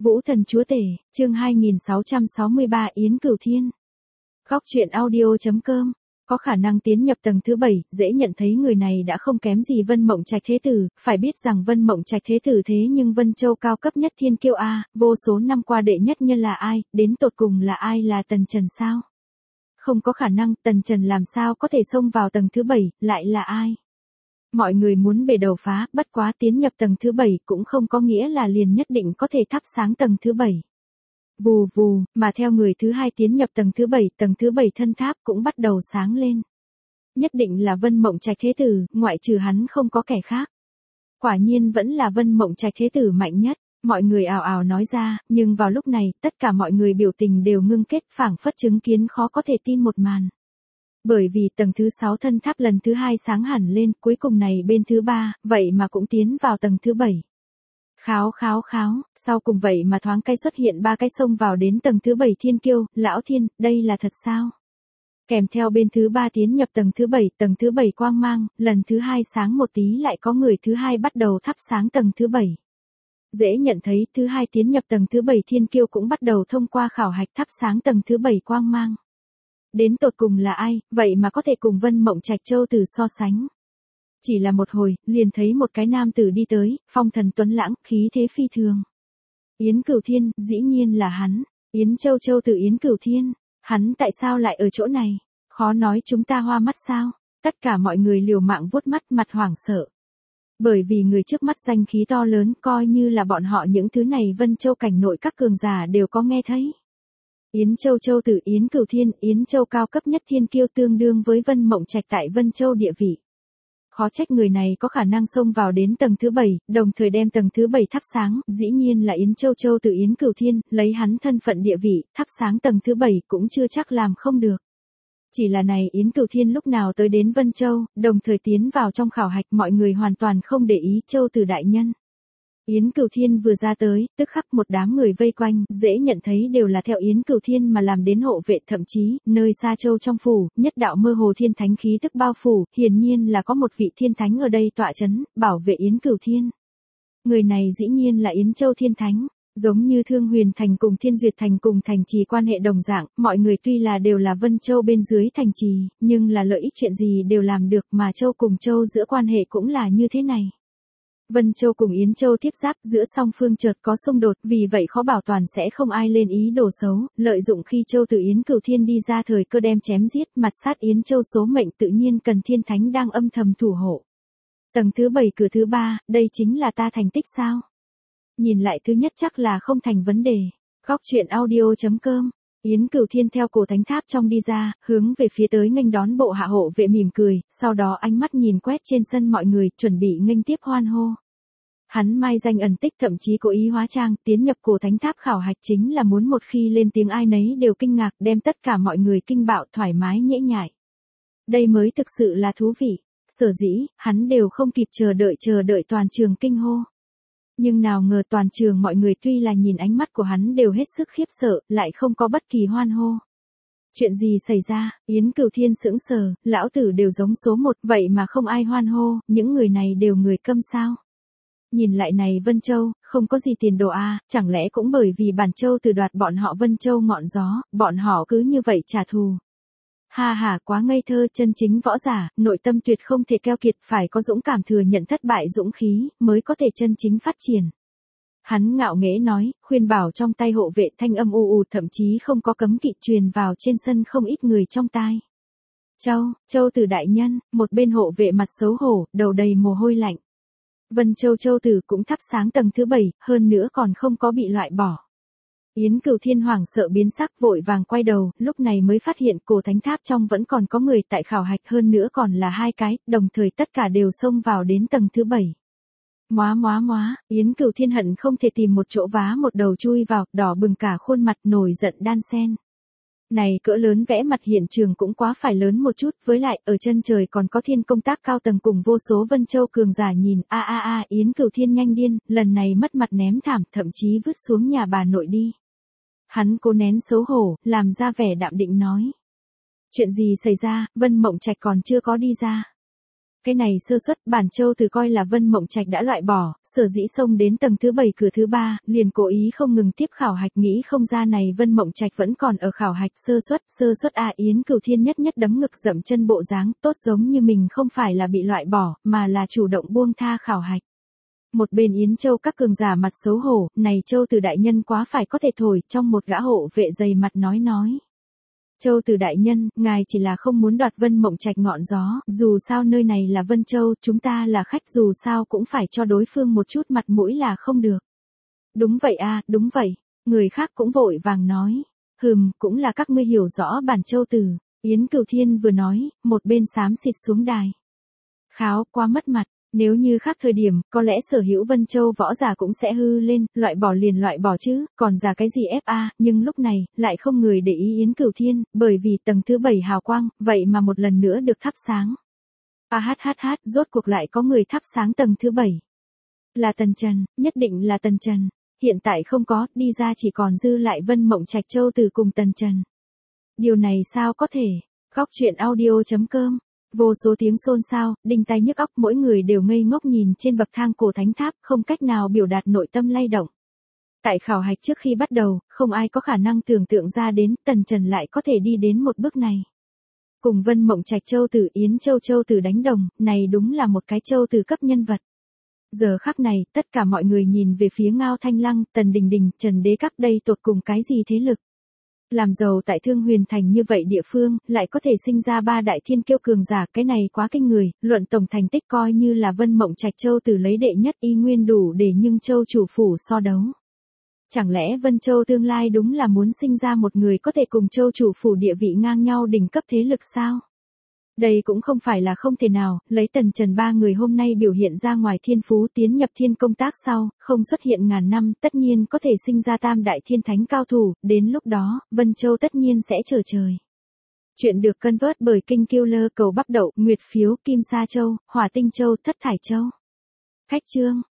Vũ thần chúa tể, chương 2663 Yến Cửu Thiên. Góc truyện audio.com. Có khả năng tiến nhập tầng thứ 7, dễ nhận thấy người này đã không kém gì Vân Mộng Trạch Thế Tử, phải biết rằng Vân Mộng Trạch Thế Tử thế nhưng Vân Châu cao cấp nhất thiên kiêu A, vô số năm qua đệ nhất nhân là ai, đến tột cùng là ai, là Tần Trần sao? Không có khả năng, Tần Trần làm sao có thể xông vào tầng thứ 7, lại là ai? Mọi người muốn bể đầu phá, bất quá tiến nhập tầng thứ 7 cũng không có nghĩa là liền nhất định có thể thắp sáng tầng thứ 7. Vù vù, mà theo người thứ hai tiến nhập tầng thứ 7 thân tháp cũng bắt đầu sáng lên. Nhất định là Vân Mộng Trạch Thế Tử, ngoại trừ hắn không có kẻ khác. Quả nhiên vẫn là Vân Mộng Trạch Thế Tử mạnh nhất, mọi người ào ào nói ra, nhưng vào lúc này, tất cả mọi người biểu tình đều ngưng kết, phảng phất chứng kiến khó có thể tin một màn. Bởi vì tầng thứ 6 thân tháp lần thứ 2 sáng hẳn lên, cuối cùng này bên thứ 3, vậy mà cũng tiến vào tầng thứ 7. Kháo, sau cùng vậy mà thoáng cái xuất hiện 3 cái xông vào đến tầng thứ 7 thiên kiêu, lão thiên, đây là thật sao? Kèm theo bên thứ 3 tiến nhập tầng thứ 7 quang mang, lần thứ 2 sáng một tí lại có người thứ 2 bắt đầu thắp sáng tầng thứ 7. Dễ nhận thấy thứ 2 tiến nhập tầng thứ 7 thiên kiêu cũng bắt đầu thông qua khảo hạch thắp sáng tầng thứ 7 quang mang. Đến tột cùng là ai, vậy mà có thể cùng Vân Mộng Trạch Châu Tử so sánh. Chỉ là một hồi, liền thấy một cái nam tử đi tới, phong thần tuấn lãng, khí thế phi thường. Yến Cửu Thiên, dĩ nhiên là hắn. Yến Châu Tử Yến Cửu Thiên. Hắn tại sao lại ở chỗ này? Khó nói chúng ta hoa mắt sao? Tất cả mọi người liều mạng vuốt mắt, mặt hoảng sợ. Bởi vì người trước mắt danh khí to lớn, coi như là bọn họ những thứ này Vân Châu cảnh nội các cường giả đều có nghe thấy. Yến Châu Tử Yến Cửu Thiên, Yến Châu cao cấp nhất thiên kiêu tương đương với Vân Mộng Trạch tại Vân Châu địa vị. Khó trách người này có khả năng xông vào đến tầng thứ 7, đồng thời đem tầng thứ 7 thắp sáng, dĩ nhiên là Yến Châu Tử Yến Cửu Thiên, lấy hắn thân phận địa vị, thắp sáng tầng thứ 7 cũng chưa chắc làm không được. Chỉ là này Yến Cửu Thiên lúc nào tới đến Vân Châu, đồng thời tiến vào trong khảo hạch, mọi người hoàn toàn không để ý Châu Tử đại nhân. Yến Cửu Thiên vừa ra tới, tức khắc một đám người vây quanh, dễ nhận thấy đều là theo Yến Cửu Thiên mà làm đến hộ vệ, thậm chí, nơi xa châu trong phủ, nhất đạo mơ hồ thiên thánh khí tức bao phủ, hiển nhiên là có một vị thiên thánh ở đây tọa chấn, bảo vệ Yến Cửu Thiên. Người này dĩ nhiên là Yến Châu thiên thánh, giống như Thương Huyền Thành cùng Thiên Duyệt Thành cùng thành trì quan hệ đồng dạng, mọi người tuy là đều là Vân Châu bên dưới thành trì, nhưng là lợi ích chuyện gì đều làm được, mà Châu cùng Châu giữa quan hệ cũng là như thế này. Vân Châu cùng Yến Châu tiếp giáp, giữa song phương chợt có xung đột, vì vậy khó bảo toàn sẽ không ai lên ý đồ xấu, lợi dụng khi Châu Tử Yến Cửu Thiên đi ra thời cơ đem chém giết, mặt sát Yến Châu số mệnh tự nhiên cần thiên thánh đang âm thầm thủ hộ. Tầng thứ 7 cửa thứ 3, đây chính là ta thành tích sao? Nhìn lại thứ nhất chắc là không thành vấn đề. Góc truyện audio.com. Yến Cửu Thiên theo cổ thánh tháp trong đi ra, hướng về phía tới nghênh đón bộ hạ hộ vệ mỉm cười, sau đó ánh mắt nhìn quét trên sân mọi người, chuẩn bị nghênh tiếp hoan hô. Hắn mai danh ẩn tích, thậm chí cố ý hóa trang, tiến nhập cổ thánh tháp khảo hạch chính là muốn một khi lên tiếng ai nấy đều kinh ngạc, đem tất cả mọi người kinh bạo, thoải mái nhễ nhại. Đây mới thực sự là thú vị. Sở dĩ, hắn đều không kịp chờ đợi toàn trường kinh hô. Nhưng nào ngờ toàn trường mọi người tuy là nhìn ánh mắt của hắn đều hết sức khiếp sợ, lại không có bất kỳ hoan hô. Chuyện gì xảy ra? Yến Cửu Thiên sững sờ, lão tử đều giống số 1, vậy mà không ai hoan hô, những người này đều người câm sao? Nhìn lại này Vân Châu, không có gì tiền đồ a, chẳng lẽ cũng bởi vì bản Châu từ đoạt bọn họ Vân Châu ngọn gió, bọn họ cứ như vậy trả thù. Ha ha, quá ngây thơ, chân chính võ giả, nội tâm tuyệt không thể keo kiệt, phải có dũng cảm thừa nhận thất bại dũng khí, mới có thể chân chính phát triển. Hắn ngạo nghễ nói, khuyên bảo trong tay hộ vệ thanh âm u thậm chí không có cấm kỵ truyền vào trên sân không ít người trong tai. Châu Tử đại nhân, một bên hộ vệ mặt xấu hổ, đầu đầy mồ hôi lạnh. Vân Châu Tử cũng thắp sáng tầng thứ 7, hơn nữa còn không có bị loại bỏ. Yến Cửu Thiên hoảng sợ biến sắc, vội vàng quay đầu, lúc này mới phát hiện cổ thánh tháp trong vẫn còn có người tại khảo hạch, hơn nữa còn là 2 cái, đồng thời tất cả đều xông vào đến tầng thứ 7. Móa, Yến Cửu Thiên hận không thể tìm một chỗ vá một đầu chui vào, đỏ bừng cả khuôn mặt, nổi giận đan sen. Này cỡ lớn vẽ mặt hiện trường cũng quá phải lớn một chút, với lại, ở chân trời còn có thiên công tác cao tầng cùng vô số Vân Châu cường giả nhìn, Yến Cửu Thiên nhanh điên, lần này mất mặt ném thảm, thậm chí vứt xuống nhà bà nội đi. Hắn cố nén xấu hổ, làm ra vẻ đạm định nói. Chuyện gì xảy ra, Vân Mộng Trạch còn chưa có đi ra. Cái này sơ suất, bản Châu Từ coi là Vân Mộng Trạch đã loại bỏ, sở dĩ xông đến tầng thứ 7 cửa thứ 3, liền cố ý không ngừng tiếp khảo hạch, nghĩ không ra này Vân Mộng Trạch vẫn còn ở khảo hạch. Sơ suất à. Yến Cửu Thiên nhất nhất đấm ngực dậm chân bộ dáng, tốt giống như mình không phải là bị loại bỏ, mà là chủ động buông tha khảo hạch. Một bên Yến Châu các cường giả mặt xấu hổ, này Châu Từ đại nhân quá phải có thể thổi, trong một gã hộ vệ dày mặt nói. Châu Từ đại nhân, ngài chỉ là không muốn đoạt Vân Mộng Trạch ngọn gió, dù sao nơi này là Vân Châu, chúng ta là khách, dù sao cũng phải cho đối phương một chút mặt mũi là không được. Đúng vậy à, đúng vậy. Người khác cũng vội vàng nói. Cũng là các ngươi hiểu rõ bản Châu Từ. Yến Cửu Thiên vừa nói, một bên xám xịt xuống đài. Kháo, quá mất mặt. Nếu như khác thời điểm, có lẽ sở hữu Vân Châu võ giả cũng sẽ hư lên, loại bỏ liền loại bỏ chứ, còn ra cái gì FA, nhưng lúc này, lại không người để ý Yến Cửu Thiên, bởi vì tầng thứ 7 hào quang, vậy mà một lần nữa được thắp sáng. Rốt cuộc lại có người thắp sáng tầng thứ 7. Là Tần Trần, nhất định là Tần Trần. Hiện tại không có, đi ra chỉ còn dư lại Vân Mộng Trạch Châu Từ cùng Tần Trần. Điều này sao có thể? Góc truyện audio.com. Vô số tiếng xôn xao, đinh tai nhức óc, mỗi người đều ngây ngốc nhìn trên bậc thang cổ thánh tháp, không cách nào biểu đạt nội tâm lay động. Tại khảo hạch trước khi bắt đầu, không ai có khả năng tưởng tượng ra đến, Tần Trần lại có thể đi đến một bước này. Cùng Vân Mộng Trạch Châu Từ Yến Châu Châu Từ đánh đồng, này đúng là một cái Châu Từ cấp nhân vật. Giờ khắc này, tất cả mọi người nhìn về phía Ngao Thanh Lăng, Tần Đình Đình, Trần Đế các đây tột cùng cái gì thế lực. Làm giàu tại Thương Huyền Thành như vậy địa phương, lại có thể sinh ra 3 đại thiên kiêu cường giả, cái này quá kinh người, luận tổng thành tích coi như là Vân Mộng Trạch Châu Từ lấy đệ nhất y nguyên đủ để nhưng Châu chủ phủ so đấu. Chẳng lẽ Vân Châu tương lai đúng là muốn sinh ra một người có thể cùng Châu chủ phủ địa vị ngang nhau đỉnh cấp thế lực sao? Đây cũng không phải là không thể nào, lấy Tần Trần 3 người hôm nay biểu hiện ra ngoài thiên phú tiến nhập thiên công tác sau, không xuất hiện ngàn năm, tất nhiên có thể sinh ra tam đại thiên thánh cao thủ, đến lúc đó, Vân Châu tất nhiên sẽ trở trời. Chuyện được cân vớt bởi Kinh Killer Cầu Bắp Đậu, Nguyệt Phiếu, Kim Sa Châu, Hỏa Tinh Châu, Thất Thải Châu. Khách chương.